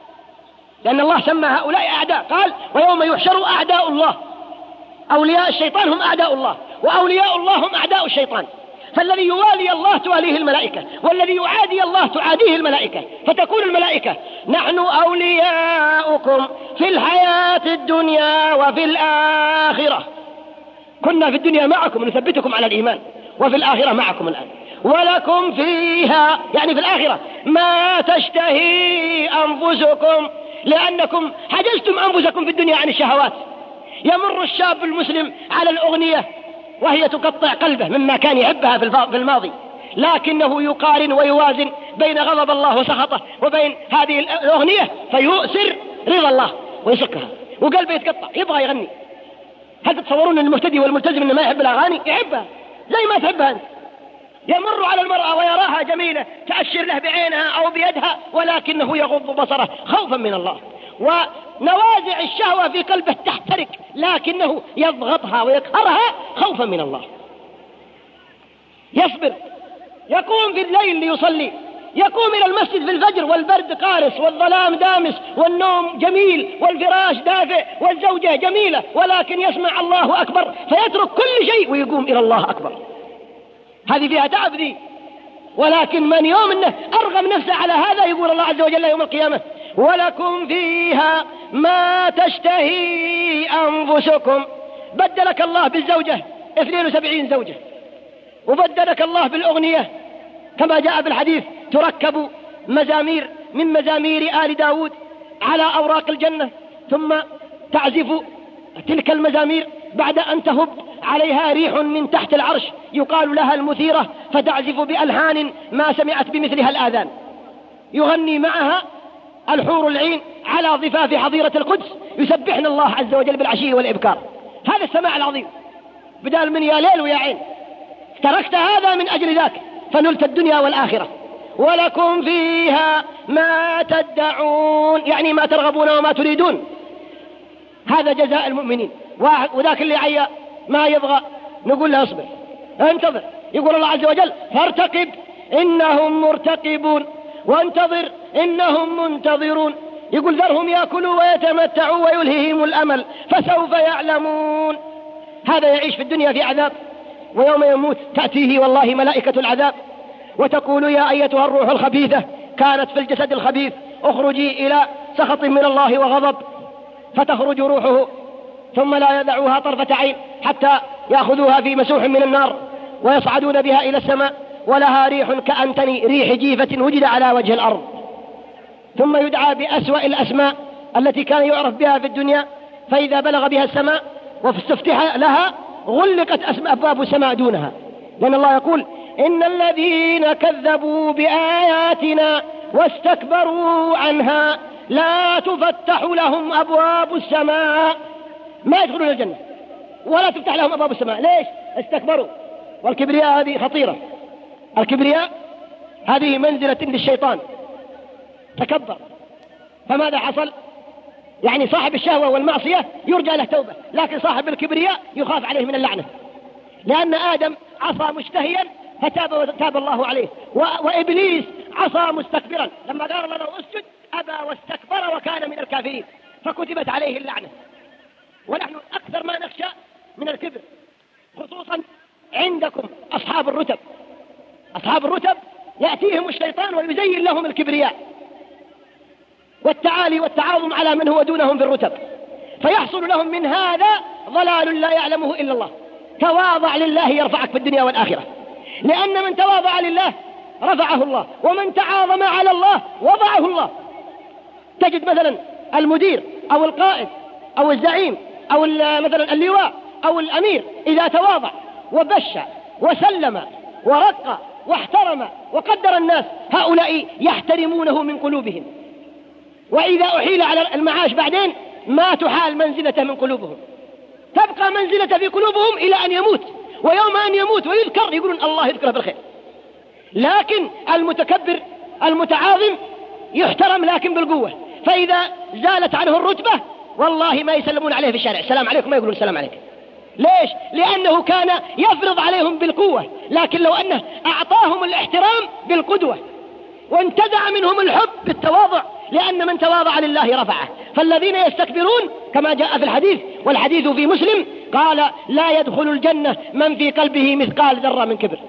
لأن الله سمى هؤلاء أعداء. قال: ويوم يحشر أعداء الله. أولياء الشيطان هم أعداء الله، وأولياء الله هم أعداء الشيطان. فالذي يوالي الله تواليه الملائكة، والذي يعادي الله تعاديه الملائكة. فتقول الملائكة: نحن أولياؤكم في الحياة الدنيا وفي الآخرة. كنا في الدنيا معكم نثبتكم على الإيمان، وفي الآخرة معكم الآن. ولكم فيها، يعني في الآخرة، ما تشتهي أنفسكم، لأنكم حجزتم أنفسكم في الدنيا عن الشهوات. يمر الشاب المسلم على الأغنية وهي تقطع قلبه مما كان يحبها في الماضي، لكنه يقارن ويوازن بين غضب الله وسخطه وبين هذه الأغنية فيؤثر رضا الله ويسكها، وقلبه يتقطع يبغى يغني. هل تتصورون أن المهتدي والملتزم إنه ما يحب الأغاني؟ يحبها زي ما تحبها أنت. يمر على المرأة ويراها جميلة تأشر له بعينها أو بيدها، ولكنه يغض بصره خوفا من الله. ونوازع الشهوة في قلبه تحترق، لكنه يضغطها ويقهرها خوفا من الله. يصبر، يقوم في الليل ليصلي، يقوم إلى المسجد في الفجر والبرد قارس والظلام دامس والنوم جميل والفراش دافئ والزوجة جميلة، ولكن يسمع الله أكبر فيترك كل شيء ويقوم إلى الله أكبر. هذه فيها تعب ذي. ولكن من يوم أنه أرغم نفسه على هذا يقول الله عز وجل يوم القيامة ولكم فيها ما تشتهي أنفسكم. بدلك الله بالزوجة 72 زوجة، وبدلك الله بالأغنية كما جاء بالحديث تركب مزامير من مزامير آل داود على أوراق الجنة، ثم تعزف تلك المزامير بعد أن تهب عليها ريح من تحت العرش يقال لها المثيرة، فتعزف بألحان ما سمعت بمثلها الآذان، يغني معها الحور العين على ضفاف حظيرة القدس يسبحن الله عز وجل بالعشي والإبكار. هذا السماع العظيم، بدال من يا ليل ويا عين تركت هذا من أجل ذاك فنلت الدنيا والآخرة. ولكم فيها ما تدعون، يعني ما ترغبون وما تريدون. هذا جزاء المؤمنين. وذاك اللي عيا ما يبغى نقول له اصبر انتظر، يقول الله عز وجل فارتقب إنهم مرتقبون وانتظر إنهم منتظرون. يقول ذرهم يأكلوا ويتمتعوا ويلههم الأمل فسوف يعلمون. هذا يعيش في الدنيا في عذاب، ويوم يموت تأتيه والله ملائكة العذاب وتقول يا أيتها الروح الخبيثة كانت في الجسد الخبيث اخرجي إلى سخط من الله وغضب، فتخرج روحه ثم لا يدعوها طرفة عين حتى يأخذوها في مسوح من النار ويصعدون بها إلى السماء ولها ريح كأنتن ريح جيفة وجد على وجه الأرض، ثم يدعى بأسوأ الأسماء التي كان يعرف بها في الدنيا، فإذا بلغ بها السماء واستفتح لها غلقت أبواب السماء دونها، لأن الله يقول إن الذين كذبوا بآياتنا واستكبروا عنها لا تفتح لهم أبواب السماء، ما يدخلون الجنة ولا تفتح لهم أبواب السماء. ليش؟ استكبروا. والكبرياء هذه خطيرة، الكبرياء هذه منزلة للشيطان، تكبر. فماذا حصل؟ يعني صاحب الشهوة والمعصية يرجى له توبة، لكن صاحب الكبرياء يخاف عليه من اللعنة، لأن آدم عصى مشتهيا فتاب الله عليه، وإبليس عصى مستكبرا لما قال له اسجد أبى واستكبر وكان من الكافرين فكتبت عليه اللعنة. ونحن أكثر ما نخشى من الكبر، خصوصا عندكم أصحاب الرتب. أصحاب الرتب يأتيهم الشيطان ويزين لهم الكبرياء والتعالي والتعاظم على من هو دونهم بالرتب، فيحصل لهم من هذا ضلال لا يعلمه إلا الله. تواضع لله يرفعك في الدنيا والآخرة، لأن من تواضع لله رفعه الله، ومن تعاظم على الله وضعه الله. تجد مثلا المدير أو القائد أو الزعيم أو مثلا اللواء أو الأمير إذا تواضع وبشع وسلم ورق واحترم وقدر الناس، هؤلاء يحترمونه من قلوبهم، وإذا أحيل على المعاش بعدين ما تحال منزلته من قلوبهم، تبقى منزلته في قلوبهم إلى أن يموت، ويوم أن يموت ويذكر يقولون الله يذكره بالخير. لكن المتكبر المتعاظم يحترم لكن بالقوة، فإذا زالت عنه الرتبة والله ما يسلمون عليه في الشارع، السلام عليكم، ما يقولون السلام عليك. ليش؟ لأنه كان يفرض عليهم بالقوة، لكن لو أنه أعطاهم الاحترام بالقدوة وانتزع منهم الحب بالتواضع، لأن من تواضع لله رفعه. فالذين يستكبرون كما جاء في الحديث، والحديث في مسلم، قال لا يدخل الجنة من في قلبه مثقال ذرة من كبر.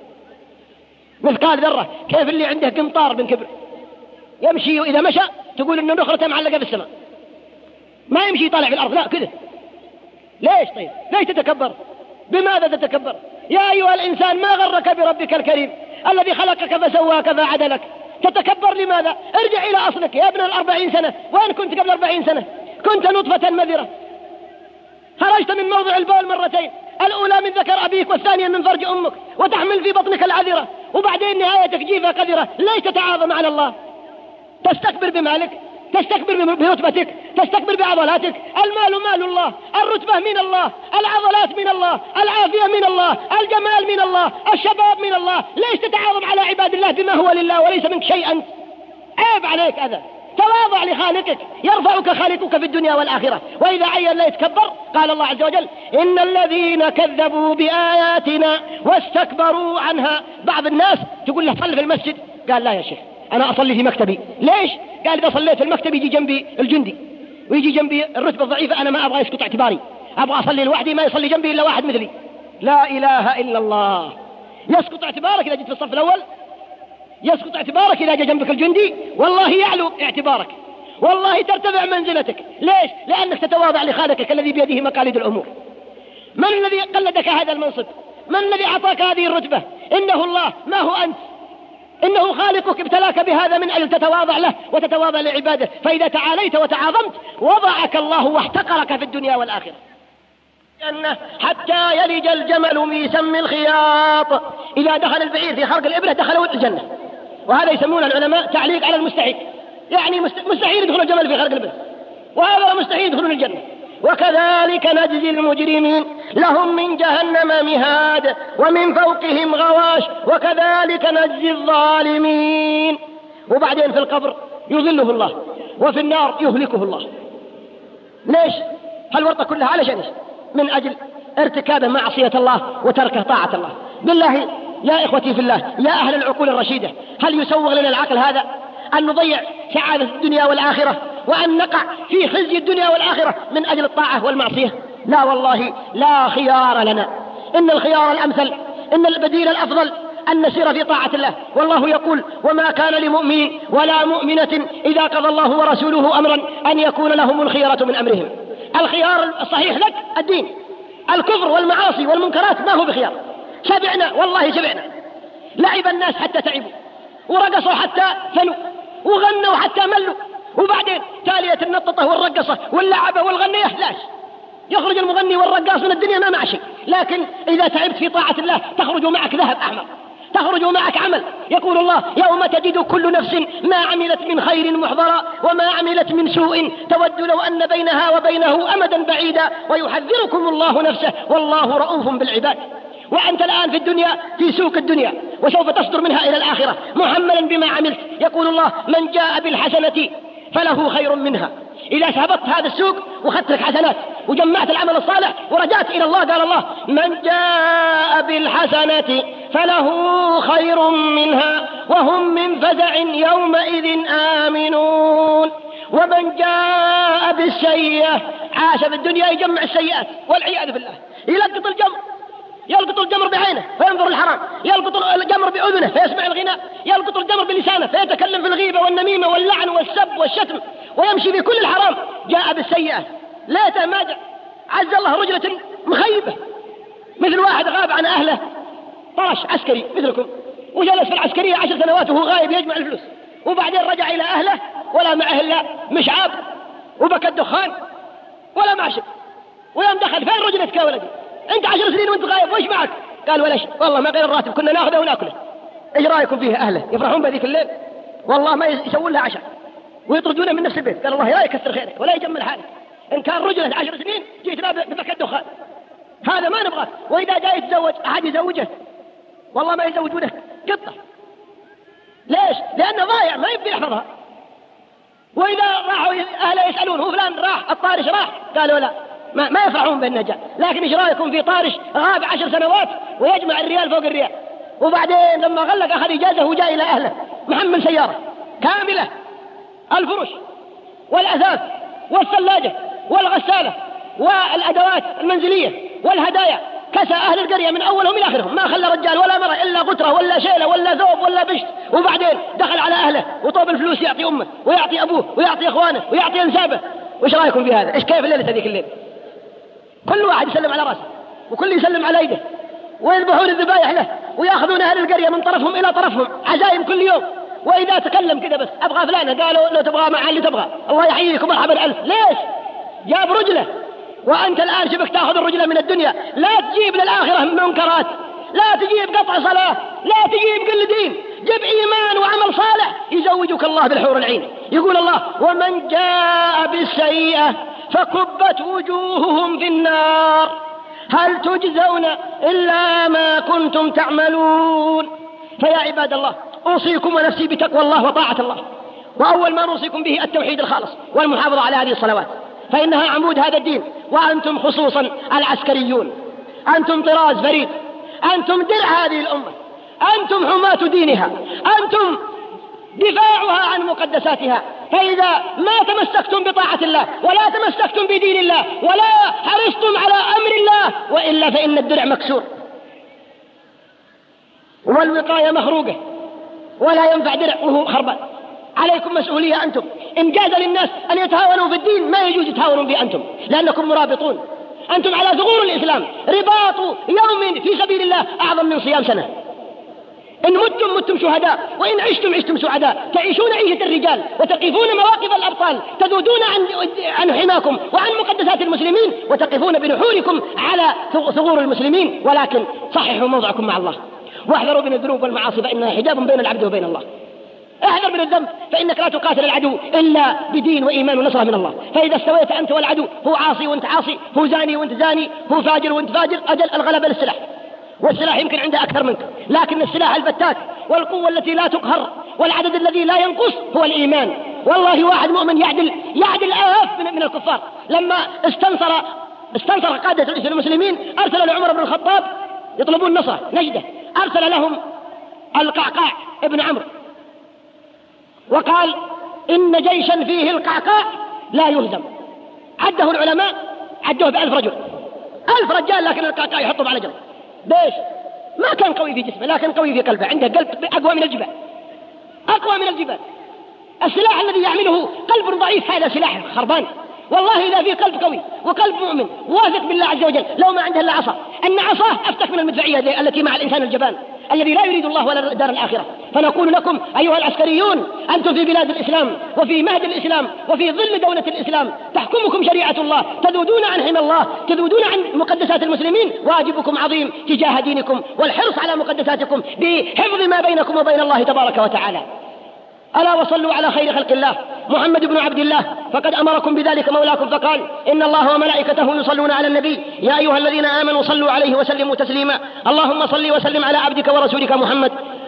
مثقال ذرة، كيف اللي عنده قنطار من كبر يمشي إذا مشى تقول إنه نخرته معلقة في السماء، ما يمشي طالع في الأرض، لا كذا. ليش طيب؟ ليش تتكبر؟ بماذا تتكبر؟ يا أيها الإنسان ما غرك بربك الكريم الذي خلقك فسواك فعدلك. تتكبر لماذا؟ ارجع إلى أصلك يا ابن 40 سنة. وين كنت قبل 40 سنة؟ كنت نطفة مذرة، خرجت من موضع البول مرتين، الأولى من ذكر أبيك والثانية من فرج أمك، وتحمل في بطنك العذرة، وبعدين نهايتك جيفة قذرة. ليش تتعاظم على الله؟ تستكبر بمالك، تستكبر برتبتك، تستكبر بعضلاتك. المال مال الله، الرتبة من الله، العضلات من الله، العافية من الله، الجمال من الله، الشباب من الله. ليش تتعاظم على عباد الله بما هو لله وليس منك شيء أنت؟ عيب عليك هذا. تواضع لخالقك يرفعك خالقك في الدنيا والآخرة. وإذا عين لا يتكبر قال الله عز وجل إن الذين كذبوا بآياتنا واستكبروا عنها. بعض الناس تقول له صل في المسجد، قال لا يا شيخ أنا أصلي في مكتبي. ليش؟ قال إذا صليت في المكتب يجي جنبي الجندي ويجي جنبي الرتبة الضعيفة، أنا ما أبغى يسقط اعتباري، أبغى أصلي لوحدي ما يصلي جنبي إلا واحد مثلي. لا إله إلا الله. يسقط اعتبارك إذا جيت في الصف الأول، يسقط اعتبارك إذا جاء جنبك الجندي، والله يعلو اعتبارك، والله ترتفع منزلتك. ليش؟ لأنك تتواضع لخالقك الذي بيده مقاليد الأمور. من الذي قلدك هذا المنصب؟ من الذي أعطاك هذه الرتبة؟ إنه الله، ما هو أنت. إنه خالقك ابتلاك بهذا من أجل تتواضع له وتتواضع لعباده، فإذا تعاليت وتعاظمت وضعك الله واحتقرك في الدنيا والآخرة. حتى يلج الجمل في سم الخياط، إذا دخل البعير في خرق الإبرة دخلوا الجنة. وهذا يسمون العلماء تعليق على المستحيل، يعني مستحيل يدخل الجمل في خرق الإبرة، وهذا مستحيل يدخلون الجنة. وكذلك نجزي المجرمين، لهم من جهنم مهاد ومن فوقهم غواش وكذلك نجزي الظالمين. وبعدين في القبر يظله الله، وفي النار يهلكه الله. ليش؟ هالورطة كلها علشان إيش؟ من أجل ارتكاب معصية الله وترك طاعة الله. بالله يا إخوتي في الله، يا أهل العقول الرشيدة، هل يسوغ لنا العقل هذا أن نضيع سعادة الدنيا والآخرة وأن نقع في خزي الدنيا والآخرة من أجل الطاعة والمعصية؟ لا والله، لا خيار لنا. إن الخيار الأمثل، إن البديل الأفضل أن نسير في طاعة الله. والله يقول: وما كان لمؤمن ولا مؤمنة إذا قضى الله ورسوله أمرا أن يكون لهم الخيرة من أمرهم. الخيار الصحيح لك الدين. الكفر والمعاصي والمنكرات ما هو بخيار. شبعنا والله، شبعنا. لعب الناس حتى تعبوا، ورقصوا حتى فنوا، وغنوا حتى ملوا، وبعدين تالية النططة والرقصة واللعبة والغنية. لاش يخرج المغني والرقاص من الدنيا ما مع شيء، لكن إذا تعبت في طاعة الله تخرج معك ذهب أحمر، تخرج معك عمل. يقول الله: يوم تجد كل نفس ما عملت من خير محضرا وما عملت من سوء تود لو أن بينها وبينه أمدا بعيدا ويحذركم الله نفسه والله رؤوف بالعباد. وأنت الآن في الدنيا في سوق الدنيا، وسوف تصدر منها إلى الآخرة محملا بما عملت. يقول الله: من جاء بالحسنة فله خير منها. إذا هبطت هذا السوق وخدت لك حسنات وجمعت العمل الصالح ورجعت إلى الله، قال الله: من جاء بالحسنة فله خير منها وهم من فزع يومئذ آمنون. ومن جاء بالسيئة عاش في الدنيا يجمع السيئات والعياذ بالله، يلقط الجمر، يلقط الجمر بعينه فينظر الحرام، يلقط الجمر بأذنه فيسمع الغناء، يلقط الجمر بلسانه فيتكلم في الغيبة والنميمة واللعن والسب والشتم ويمشي بكل الحرام. جاء بالسيئة لا ما جاء، عز الله رجلة مخيبة، مثل واحد غاب عن أهله، طرش عسكري مثلكم وجلس في العسكرية 10 سنوات وهو غايب يجمع الفلوس، وبعدين رجع إلى أهله ولا معه إلا مشعاب وبكى الدخان ولا معشب، ويوم دخل: فين رجلتك يا ولدي؟ أنت 10 سنين وأنت غايب، وإيش معك؟ قال: ولا شيء، والله ما غير الراتب كنا ناخذه وناكله. إيش رأيكم فيه أهله؟ يفرحون بذيك الليل، والله ما يسوون لها عشاء ويطردونه من نفس البيت. قال: الله لا يكثر خيرك ولا يجمل حالك، إن كان رجل 10 سنين جيت لا ببكى الدخان، هذا ما نبغاه. وإذا جاء يتزوج أحد يزوجه والله ما يزوجونه قطة. ليش؟ لأنه ضايع ما يبي يحفظها. وإذا راحوا أهله يسألون: هو فلان راح الطارش راح؟ قالوا: لا، ما يفرحون بالنجاة. لكن إيش رأيكم في طارش غاب 10 سنوات ويجمع الريال فوق الريال، وبعدين لما غلق أخذ إجازة وجاء إلى أهله محمل سيارة كاملة، الفرش والأثاث والثلاجة والغسالة والأدوات المنزلية والهدايا، كسى أهل القرية من أولهم إلى آخرهم، ما خلى رجال ولا مرة إلا غترة ولا شيلة ولا ثوب ولا بشت. وبعدين دخل على أهله وطوب الفلوس يعطي أمه ويعطي أبوه ويعطي إخوانه ويعطي أنسابه. وإيش رأيكم في هذا؟ إيش كيف الليلة هذيك الليل؟ كل واحد يسلم على رأسه وكل يسلم على يده ويذبحون الذبايح له ويأخذون أهل القرية من طرفهم إلى طرفهم عزايم كل يوم. وإذا تكلم كذا بس: أبغى فلانة، قالوا: لو تبغى مع اللي تبغى، الله يحييكم مرحبا ألف. ليش؟ جاب رجله، وأنت الآن شبك تأخذ الرجلة من الدنيا. لا تجيب للآخرة منكرات، لا تجيب قطع صلاة، لا تجيب قل دين، جيب إيمان وعمل صالح يزوجك الله بالحور العين. يقول الله: ومن جاء بالسيئة فكبت وجوههم في النار هل تجزون إلا ما كنتم تعملون. فيا عباد الله، أوصيكم ونفسي بتقوى الله وطاعة الله. وأول ما نوصيكم به التوحيد الخالص والمحافظة على هذه الصلوات، فإنها عمود هذا الدين. وأنتم خصوصا العسكريون، أنتم طراز فريد، أنتم درع هذه الأمة، أنتم حماة دينها، أنتم دفاعها عن مقدساتها. فإذا ما تمسكتم بطاعة الله ولا تمسكتم بدين الله ولا حرصتم على أمر الله وإلا فإن الدرع مكسور. والوقاية مخروقة ولا ينفع درع وهو خربان. عليكم مسؤولية أنتم. إن جاز للناس أن يتهاونوا في الدين ما يجوز يتهاونوا به أنتم، لأنكم مرابطون. أنتم على ثغور الإسلام. رباط يوم في سبيل الله أعظم من صيام سنة. إن متم شهداء، وإن عشتم سعداء. تعيشون عيشة الرجال وتقفون مواقف الأبطال، تذودون عن حماكم وعن مقدسات المسلمين، وتقفون بنحوركم على ثغور المسلمين. ولكن صححوا موضعكم مع الله، واحذروا من الذنوب والمعاصي فإنها حجاب بين العبد وبين الله. احذر من الذنب، فإنك لا تقاتل العدو إلا بدين وإيمان ونصرة من الله. فإذا استويت أنت والعدو، هو عاصي وأنت عاصي، هو زاني وأنت زاني، هو فاجر وأنت فاجر، أجل الغلبة للسلاح. والسلاح يمكن عنده أكثر منك، لكن السلاح الفتاك والقوة التي لا تقهر والعدد الذي لا ينقص هو الإيمان. والله واحد مؤمن يعدل آلاف من الكفار. لما استنصر قادة المسلمين أرسل لعمر بن الخطاب يطلبون نصره نجدة، أرسل لهم القعقاع ابن عمرو وقال إن جيشا فيه القعقاع لا يهزم. عده العلماء عدوه ب1000 رجل، 1000 رجال، لكن القعقاع يحطهم على جنب. ليش؟ ما كان قوي في جسمه لكن قوي في قلبه، عنده قلب أقوى من الجبال، أقوى من الجبال. السلاح الذي يعمله قلب ضعيف هذا سلاح خربان. والله إذا في قلب قوي وقلب مؤمن واثق بالله عز وجل، لو ما عنده إلا عصا، أن عصاه أفتك من المدفعية التي مع الإنسان الجبان الذي لا يريد الله ولا دار الآخرة. فنقول لكم أيها العسكريون، أنتم في بلاد الإسلام وفي مهد الإسلام وفي ظل دولة الإسلام، تحكمكم شريعة الله، تذودون عن حمى الله، تذودون عن مقدسات المسلمين. واجبكم عظيم تجاه دينكم والحرص على مقدساتكم بحفظ ما بينكم وبين الله تبارك وتعالى. ألا وصلوا على خير خلق الله محمد بن عبد الله، فقد أمركم بذلك مولاكم فقال إن الله وملائكته يصلون على النبي يا أيها الذين آمنوا صلوا عليه وسلموا تسليما. اللهم صل وسلم على عبدك ورسولك محمد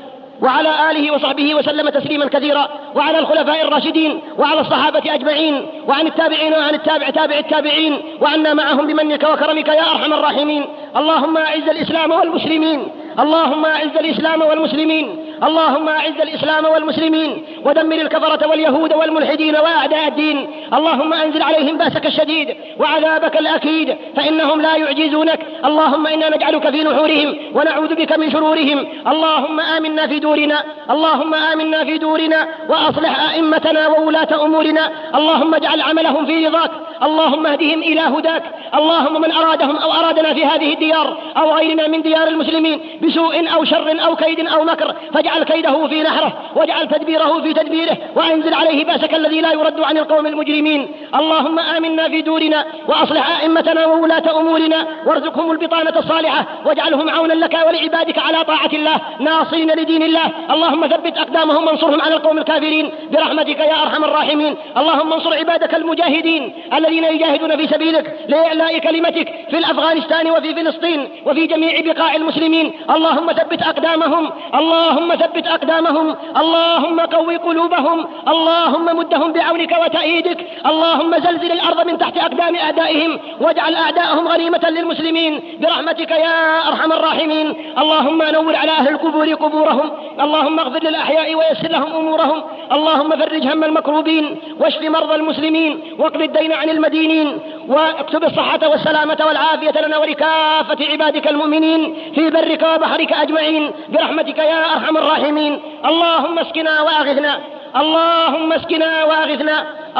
وعلى آله وصحبه وسلم تسليما كثيرا، وعلى الخلفاء الراشدين وعلى الصحابة أجمعين، وعن التابعين وعن تابع التابعين، وعنا معهم بمنك وكرمك يا أرحم الراحمين. اللهم أعز الإسلام والمسلمين، اللهم أعز الإسلام والمسلمين، اللهم أعز الإسلام والمسلمين، ودمر الكفرة واليهود والملحدين وأعداء الدين. اللهم أنزل عليهم بأسك الشديد وعذابك الأكيد فإنهم لا يعجزونك. اللهم إنا نجعلك في نحورهم ونعوذ بك من شرورهم. اللهم آمنا في دورنا، اللهم آمنا في دورنا، وأصلح أئمتنا وولاة أمورنا. اللهم اجعل عملهم في رضاك، اللهم اهدهم إلى هداك. اللهم من أرادهم أو أرادنا في هذه الديار أو غيرنا من ديار المسلمين بسوء أو شر أو كيد أو مكر، فاجعل كيده في نحره واجعل تدبيره في تدبيره، وأنزل عليه بأسك الذي لا يرد عن القوم المجرمين. اللهم آمنا في دورنا وأصلح أئمتنا وولاة أمورنا، وارزقهم البطانة الصالحة، واجعلهم عونا لك ولعبادك على طاعة الله ناصرين لدين الله. اللهم ثبت أقدامهم وانصرهم على القوم الكافرين برحمتك يا أرحم الراحمين. اللهم انصر عبادك المجاهدين الذين يجاهدون في سبيلك لإعلاء كلمتك في أفغانستان وفي فلسطين وفي جميع بقاع المسلمين. اللهم ثبت أقدامهم، اللهم ثبت أقدامهم، اللهم قوي قلوبهم، اللهم مدهم بعونك وتأييدك. اللهم زلزل الأرض من تحت أقدام أعدائهم واجعل أعداءهم غنيمة للمسلمين برحمتك يا أرحم الراحمين. اللهم نور على أهل القبور قبورهم، اللهم اغفر للأحياء ويسر لهم أمورهم. اللهم فرج هم المكروبين واشف مرضى المسلمين واقض الدين عن المدينين، واكتب الصحة والسلامة والعافية لنا ولكافة عبادك المؤمنين في برك وبحرك أجمعين برحمتك يا أرحم الراحمين. اللهم اسقنا وأغثنا، اللهم اسقنا وأغثنا،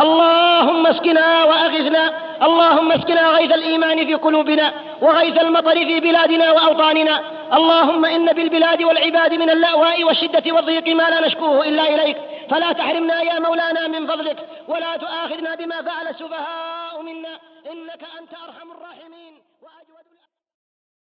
اللهم اسقنا وأغثنا، اللهم اسقنا غيث الإيمان في قلوبنا وغيث المطر في بلادنا وأوطاننا. اللهم إن بالبلاد والعباد من اللأواء والشدة والضيق ما لا نشكوه إلا إليك، فلا تحرمنا يا مولانا من فضلك، ولا تؤاخذنا بما فعل السفهاء منا، إنك أنت أرحم الراحمين.